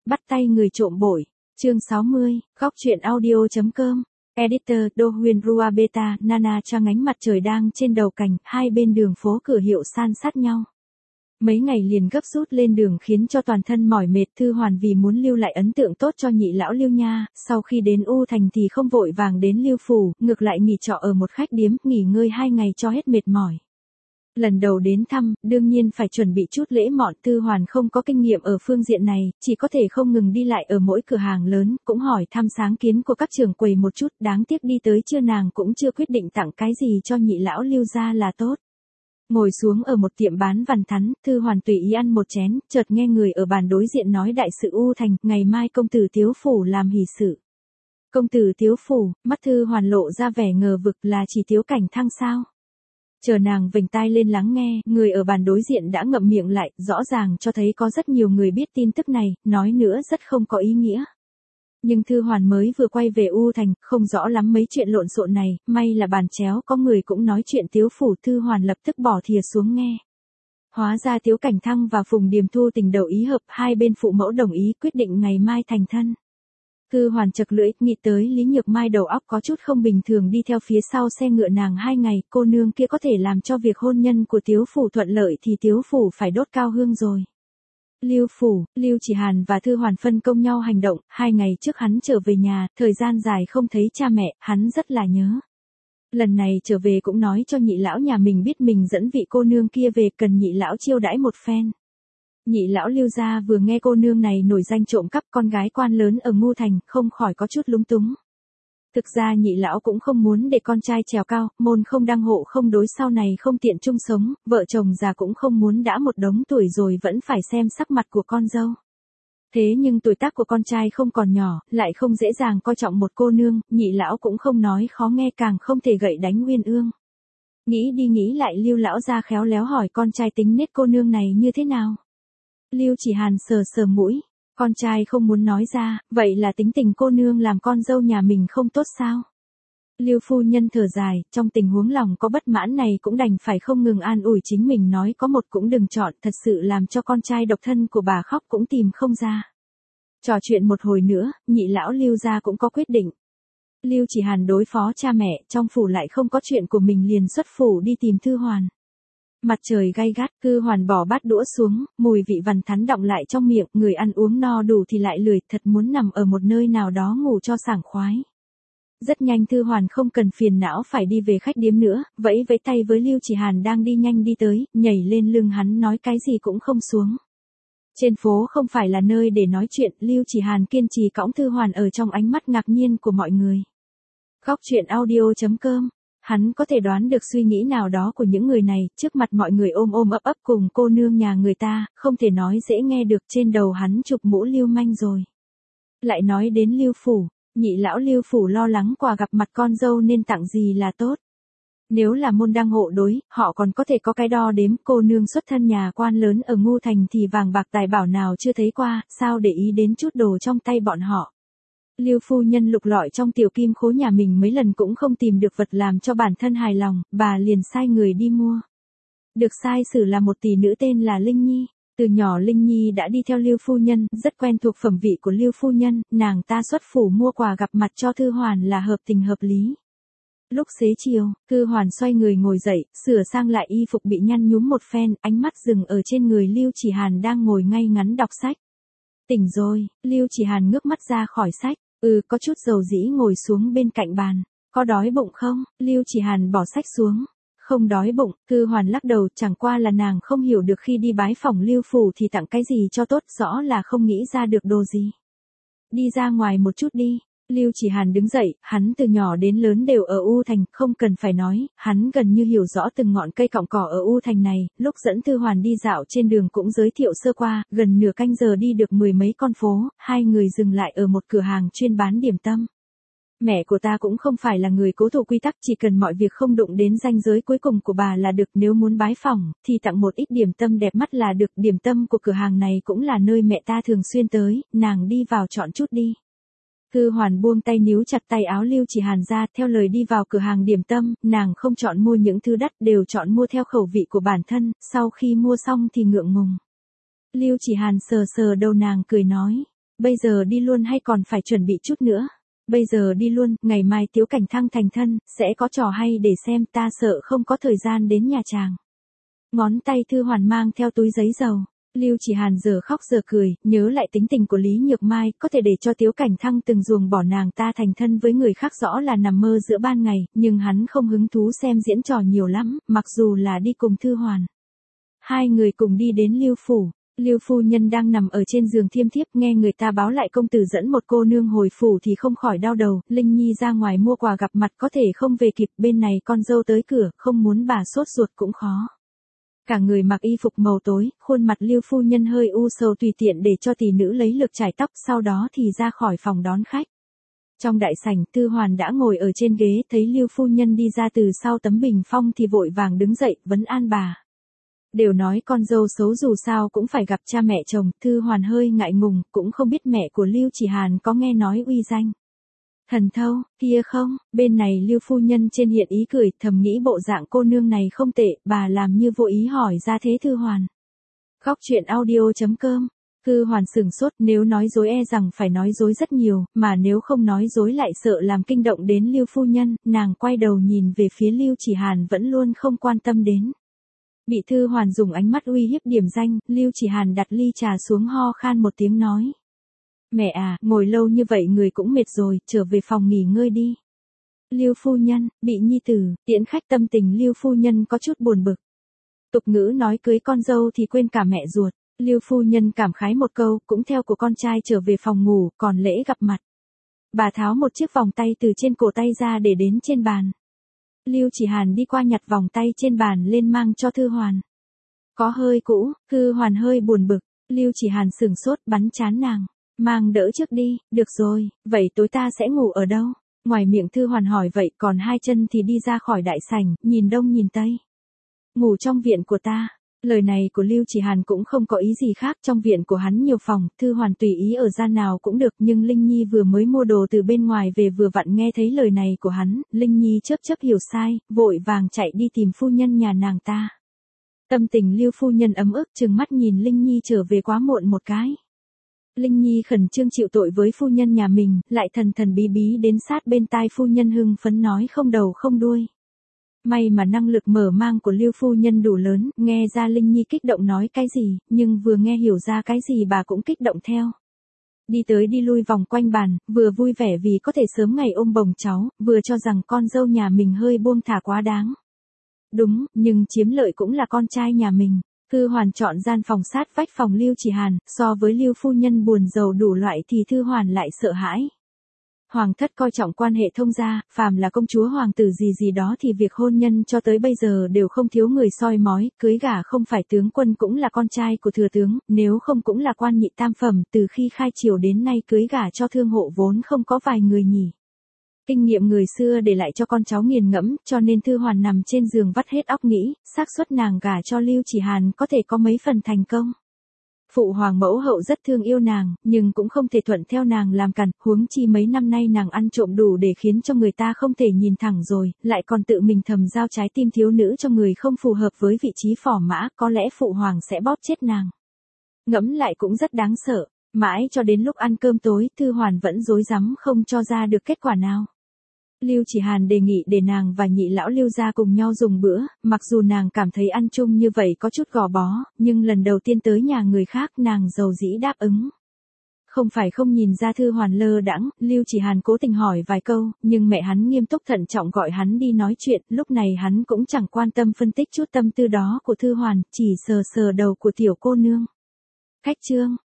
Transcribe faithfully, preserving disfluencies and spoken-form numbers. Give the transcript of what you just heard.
bắt tay người trộm bội. Chương sáu mươi, góc truyện audio chấm com. Editor, Do Huyền Rua Beta, Nana Trang ánh mặt trời đang trên đầu cành, hai bên đường phố cửa hiệu san sát nhau. Mấy ngày liền gấp rút lên đường khiến cho toàn thân mỏi mệt. Thư Hoàn vì muốn lưu lại ấn tượng tốt cho nhị lão Lưu nha, sau khi đến U Thành thì không vội vàng đến Lưu Phủ, ngược lại nghỉ trọ ở một khách điếm, nghỉ ngơi hai ngày cho hết mệt mỏi. Lần đầu đến thăm, đương nhiên phải chuẩn bị chút lễ mọn. Thư Hoàn không có kinh nghiệm ở phương diện này, chỉ có thể không ngừng đi lại ở mỗi cửa hàng lớn, cũng hỏi thăm sáng kiến của các trưởng quầy một chút. Đáng tiếc đi tới trưa nàng cũng chưa quyết định tặng cái gì cho nhị lão Lưu gia là tốt. Ngồi xuống ở một tiệm bán vằn thắn, Thư Hoàn tùy ý ăn một chén, chợt nghe người ở bàn đối diện nói đại sự U Thành, ngày mai công tử Tiếu Phủ làm hỷ sự. Công tử Tiếu Phủ, mắt Thư Hoàn lộ ra vẻ ngờ vực, là chỉ Tiếu Cảnh Thăng sao? Chờ nàng vểnh tai lên lắng nghe, người ở bàn đối diện đã ngậm miệng lại, rõ ràng cho thấy có rất nhiều người biết tin tức này, nói nữa rất không có ý nghĩa. Nhưng Thư Hoàn mới vừa quay về U Thành, không rõ lắm mấy chuyện lộn xộn này, may là bàn chéo có người cũng nói chuyện Tiếu Phủ. Thư Hoàn lập tức bỏ thìa xuống nghe. Hóa ra Tiếu Cảnh Thăng và Phùng Điềm Thu tình đầu ý hợp, hai bên phụ mẫu đồng ý quyết định ngày mai thành thân. Thư Hoàn chật lưỡi, nghĩ tới Lý Nhược Mai đầu óc có chút không bình thường đi theo phía sau xe ngựa nàng hai ngày, cô nương kia có thể làm cho việc hôn nhân của Tiếu Phủ thuận lợi thì Tiếu Phủ phải đốt cao hương rồi. Lưu Phủ, Lưu Chỉ Hàn và Thư Hoàn phân công nhau hành động, hai ngày trước hắn trở về nhà, thời gian dài không thấy cha mẹ, hắn rất là nhớ. Lần này trở về cũng nói cho nhị lão nhà mình biết mình dẫn vị cô nương kia về, cần nhị lão chiêu đãi một phen. Nhị lão Lưu gia vừa nghe cô nương này nổi danh trộm cắp con gái quan lớn ở Ngô Thành, không khỏi có chút lúng túng. Thực ra nhị lão cũng không muốn để con trai trèo cao, môn không đăng hộ không đối, sau này không tiện chung sống, vợ chồng già cũng không muốn đã một đống tuổi rồi vẫn phải xem sắc mặt của con dâu. Thế nhưng tuổi tác của con trai không còn nhỏ, lại không dễ dàng coi trọng một cô nương, nhị lão cũng không nói khó nghe, càng không thể gậy đánh Uyên Ương. Nghĩ đi nghĩ lại, Lưu lão gia khéo léo hỏi con trai tính nết cô nương này như thế nào. Lưu Chỉ Hàn sờ sờ mũi, con trai không muốn nói ra, vậy là tính tình cô nương làm con dâu nhà mình không tốt sao? Lưu phu nhân thở dài, trong tình huống lòng có bất mãn này cũng đành phải không ngừng an ủi chính mình, nói có một cũng đừng chọn, thật sự làm cho con trai độc thân của bà khóc cũng tìm không ra. Trò chuyện một hồi nữa, nhị lão Lưu gia cũng có quyết định. Lưu Chỉ Hàn đối phó cha mẹ, trong phủ lại không có chuyện của mình liền xuất phủ đi tìm Thư Hoàn. Mặt trời gay gắt, Thư Hoàn bỏ bát đũa xuống, mùi vị vằn thắn đọng lại trong miệng, người ăn uống no đủ thì lại lười, thật muốn nằm ở một nơi nào đó ngủ cho sảng khoái. Rất nhanh Thư Hoàn không cần phiền não phải đi về khách điếm nữa, vẫy vẫy tay với Lưu Chỉ Hàn đang đi nhanh đi tới, nhảy lên lưng hắn nói cái gì cũng không xuống. Trên phố không phải là nơi để nói chuyện, Lưu Chỉ Hàn kiên trì cõng Thư Hoàn ở trong ánh mắt ngạc nhiên của mọi người. Góc truyện audio chấm com. Hắn có thể đoán được suy nghĩ nào đó của những người này, trước mặt mọi người ôm ôm ấp ấp cùng cô nương nhà người ta, không thể nói dễ nghe được, trên đầu hắn chụp mũ lưu manh rồi. Lại nói đến Lưu Phủ, nhị lão Lưu Phủ lo lắng quà gặp mặt con dâu nên tặng gì là tốt. Nếu là môn đăng hộ đối, họ còn có thể có cái đo đếm, cô nương xuất thân nhà quan lớn ở Ngô Thành thì vàng bạc tài bảo nào chưa thấy qua, sao để ý đến chút đồ trong tay bọn họ. Lưu phu nhân lục lọi trong tiểu kim khố nhà mình mấy lần cũng không tìm được vật làm cho bản thân hài lòng, bà liền sai người đi mua. Được sai xử là một tỷ nữ tên là Linh Nhi. Từ nhỏ Linh Nhi đã đi theo Lưu phu nhân, rất quen thuộc phẩm vị của Lưu phu nhân, nàng ta xuất phủ mua quà gặp mặt cho Thư Hoàn là hợp tình hợp lý. Lúc xế chiều, Thư Hoàn xoay người ngồi dậy, sửa sang lại y phục bị nhăn nhúm một phen, ánh mắt dừng ở trên người Lưu Chỉ Hàn đang ngồi ngay ngắn đọc sách. Tỉnh rồi, Lưu Chỉ Hàn ngước mắt ra khỏi sách. Ừ, có chút dầu dĩ ngồi xuống bên cạnh bàn. Có đói bụng không? Lưu Chỉ Hàn bỏ sách xuống. Không đói bụng, Thư Hoàn lắc đầu, chẳng qua là nàng không hiểu được khi đi bái phỏng Lưu Phủ thì tặng cái gì cho tốt, rõ là không nghĩ ra được đồ gì. Đi ra ngoài một chút đi. Lưu Chỉ Hàn đứng dậy, hắn từ nhỏ đến lớn đều ở U Thành, không cần phải nói, hắn gần như hiểu rõ từng ngọn cây cọng cỏ ở U Thành này, lúc dẫn Thư Hoàn đi dạo trên đường cũng giới thiệu sơ qua, gần nửa canh giờ đi được mười mấy con phố, hai người dừng lại ở một cửa hàng chuyên bán điểm tâm. Mẹ của ta cũng không phải là người cố thủ quy tắc, chỉ cần mọi việc không đụng đến ranh giới cuối cùng của bà là được, nếu muốn bái phỏng, thì tặng một ít điểm tâm đẹp mắt là được, điểm tâm của cửa hàng này cũng là nơi mẹ ta thường xuyên tới, nàng đi vào chọn chút đi. Thư Hoàn buông tay níu chặt tay áo Lưu Chỉ Hàn ra, theo lời đi vào cửa hàng điểm tâm, nàng không chọn mua những thứ đắt, đều chọn mua theo khẩu vị của bản thân, sau khi mua xong thì ngượng ngùng. Lưu Chỉ Hàn sờ sờ đầu nàng cười nói, Bây giờ đi luôn hay còn phải chuẩn bị chút nữa? Bây giờ đi luôn, ngày mai Tiếu Cảnh Thăng thành thân, sẽ có trò hay để xem, ta sợ không có thời gian đến nhà chàng. Ngón tay Thư Hoàn mang theo túi giấy dầu. Lưu Chỉ Hàn giờ khóc giờ cười, nhớ lại tính tình của Lý Nhược Mai, có thể để cho Tiếu Cảnh Thăng từng ruồng bỏ nàng ta thành thân với người khác rõ là nằm mơ giữa ban ngày, nhưng hắn không hứng thú xem diễn trò nhiều lắm, mặc dù là đi cùng Thư Hoàn. Hai người cùng đi đến Lưu phủ. Lưu phu nhân đang nằm ở trên giường thiêm thiếp, nghe người ta báo lại công tử dẫn một cô nương hồi phủ thì không khỏi đau đầu, Linh Nhi ra ngoài mua quà gặp mặt có thể không về kịp, bên này con dâu tới cửa, không muốn bà sốt ruột cũng khó. Cả người mặc y phục màu tối, khuôn mặt Lưu phu nhân hơi u sầu tùy tiện để cho tỷ nữ lấy lược chải tóc, sau đó thì ra khỏi phòng đón khách. Trong đại sảnh, Thư Hoàn đã ngồi ở trên ghế, thấy Lưu phu nhân đi ra từ sau tấm bình phong thì vội vàng đứng dậy, vấn an bà. Đều nói con dâu xấu dù sao cũng phải gặp cha mẹ chồng, Thư Hoàn hơi ngại ngùng, cũng không biết mẹ của Lưu Chỉ Hàn có nghe nói uy danh thần thâu kia không. Bên này Lưu phu nhân trên hiện ý cười, thầm nghĩ bộ dạng cô nương này không tệ, bà làm như vô ý hỏi ra thế Thư Hoàn. Góc truyện audio chấm com. Thư Hoàn sửng sốt, nếu nói dối e rằng phải nói dối rất nhiều, mà nếu không nói dối lại sợ làm kinh động đến Lưu phu nhân, nàng quay đầu nhìn về phía Lưu Chỉ Hàn vẫn luôn không quan tâm đến. Bị Thư Hoàn dùng ánh mắt uy hiếp điểm danh, Lưu Chỉ Hàn đặt ly trà xuống ho khan một tiếng nói. Mẹ à, ngồi lâu như vậy người cũng mệt rồi, trở về phòng nghỉ ngơi đi. Lưu phu nhân, bị nhi tử, tiễn khách tâm tình Lưu phu nhân có chút buồn bực. Tục ngữ nói cưới con dâu thì quên cả mẹ ruột, Lưu phu nhân cảm khái một câu, cũng theo của con trai trở về phòng ngủ, còn lễ gặp mặt. Bà tháo một chiếc vòng tay từ trên cổ tay ra để đến trên bàn. Lưu Chỉ Hàn đi qua nhặt vòng tay trên bàn lên mang cho Thư Hoàn. Có hơi cũ, Thư Hoàn hơi buồn bực, Lưu Chỉ Hàn sửng sốt bắn chán nàng. Mang đỡ trước đi, được rồi, vậy tối ta sẽ ngủ ở đâu? Ngoài miệng Thư Hoàn hỏi vậy, còn hai chân thì đi ra khỏi đại sảnh, nhìn đông nhìn tây. Ngủ trong viện của ta. Lời này của Lưu Chỉ Hàn cũng không có ý gì khác, trong viện của hắn nhiều phòng, Thư Hoàn tùy ý ở gian nào cũng được, nhưng Linh Nhi vừa mới mua đồ từ bên ngoài về vừa vặn nghe thấy lời này của hắn, Linh Nhi chớp chớp hiểu sai, vội vàng chạy đi tìm phu nhân nhà nàng ta. Tâm tình Lưu phu nhân ấm ức, trừng mắt nhìn Linh Nhi trở về quá muộn một cái. Linh Nhi khẩn trương chịu tội với phu nhân nhà mình, lại thần thần bí bí đến sát bên tai phu nhân hưng phấn nói không đầu không đuôi. May mà năng lực mở mang của Lưu phu nhân đủ lớn, nghe ra Linh Nhi kích động nói cái gì, nhưng vừa nghe hiểu ra cái gì bà cũng kích động theo. Đi tới đi lui vòng quanh bàn, vừa vui vẻ vì có thể sớm ngày ôm bồng cháu, vừa cho rằng con dâu nhà mình hơi buông thả quá đáng. Đúng, nhưng chiếm lợi cũng là con trai nhà mình. Thư Hoàn chọn gian phòng sát vách phòng Lưu Chỉ Hàn, so với Lưu phu nhân buồn rầu đủ loại thì Thư Hoàn lại sợ hãi. Hoàng thất coi trọng quan hệ thông gia, phàm là công chúa hoàng tử gì gì đó thì việc hôn nhân cho tới bây giờ đều không thiếu người soi mói, cưới gả không phải tướng quân cũng là con trai của thừa tướng, nếu không cũng là quan nhị tam phẩm, từ khi khai triều đến nay cưới gả cho thương hộ vốn không có vài người nhỉ. Kinh nghiệm người xưa để lại cho con cháu nghiền ngẫm, cho nên Thư Hoàn nằm trên giường vắt hết óc nghĩ, xác suất nàng gả cho Lưu Chỉ Hàn có thể có mấy phần thành công. Phụ hoàng mẫu hậu rất thương yêu nàng, nhưng cũng không thể thuận theo nàng làm càn, huống chi mấy năm nay nàng ăn trộm đủ để khiến cho người ta không thể nhìn thẳng rồi, lại còn tự mình thầm giao trái tim thiếu nữ cho người không phù hợp với vị trí phò mã, có lẽ phụ hoàng sẽ bóp chết nàng. Ngẫm lại cũng rất đáng sợ, mãi cho đến lúc ăn cơm tối, Thư Hoàn vẫn rối rắm không cho ra được kết quả nào. Lưu Chỉ Hàn đề nghị để nàng và nhị lão Lưu gia cùng nhau dùng bữa, mặc dù nàng cảm thấy ăn chung như vậy có chút gò bó, nhưng lần đầu tiên tới nhà người khác nàng dầu dĩ đáp ứng. Không phải không nhìn ra Thư Hoàn lơ đãng, Lưu Chỉ Hàn cố tình hỏi vài câu, nhưng mẹ hắn nghiêm túc thận trọng gọi hắn đi nói chuyện, lúc này hắn cũng chẳng quan tâm phân tích chút tâm tư đó của Thư Hoàn, chỉ sờ sờ đầu của tiểu cô nương. Khách trương,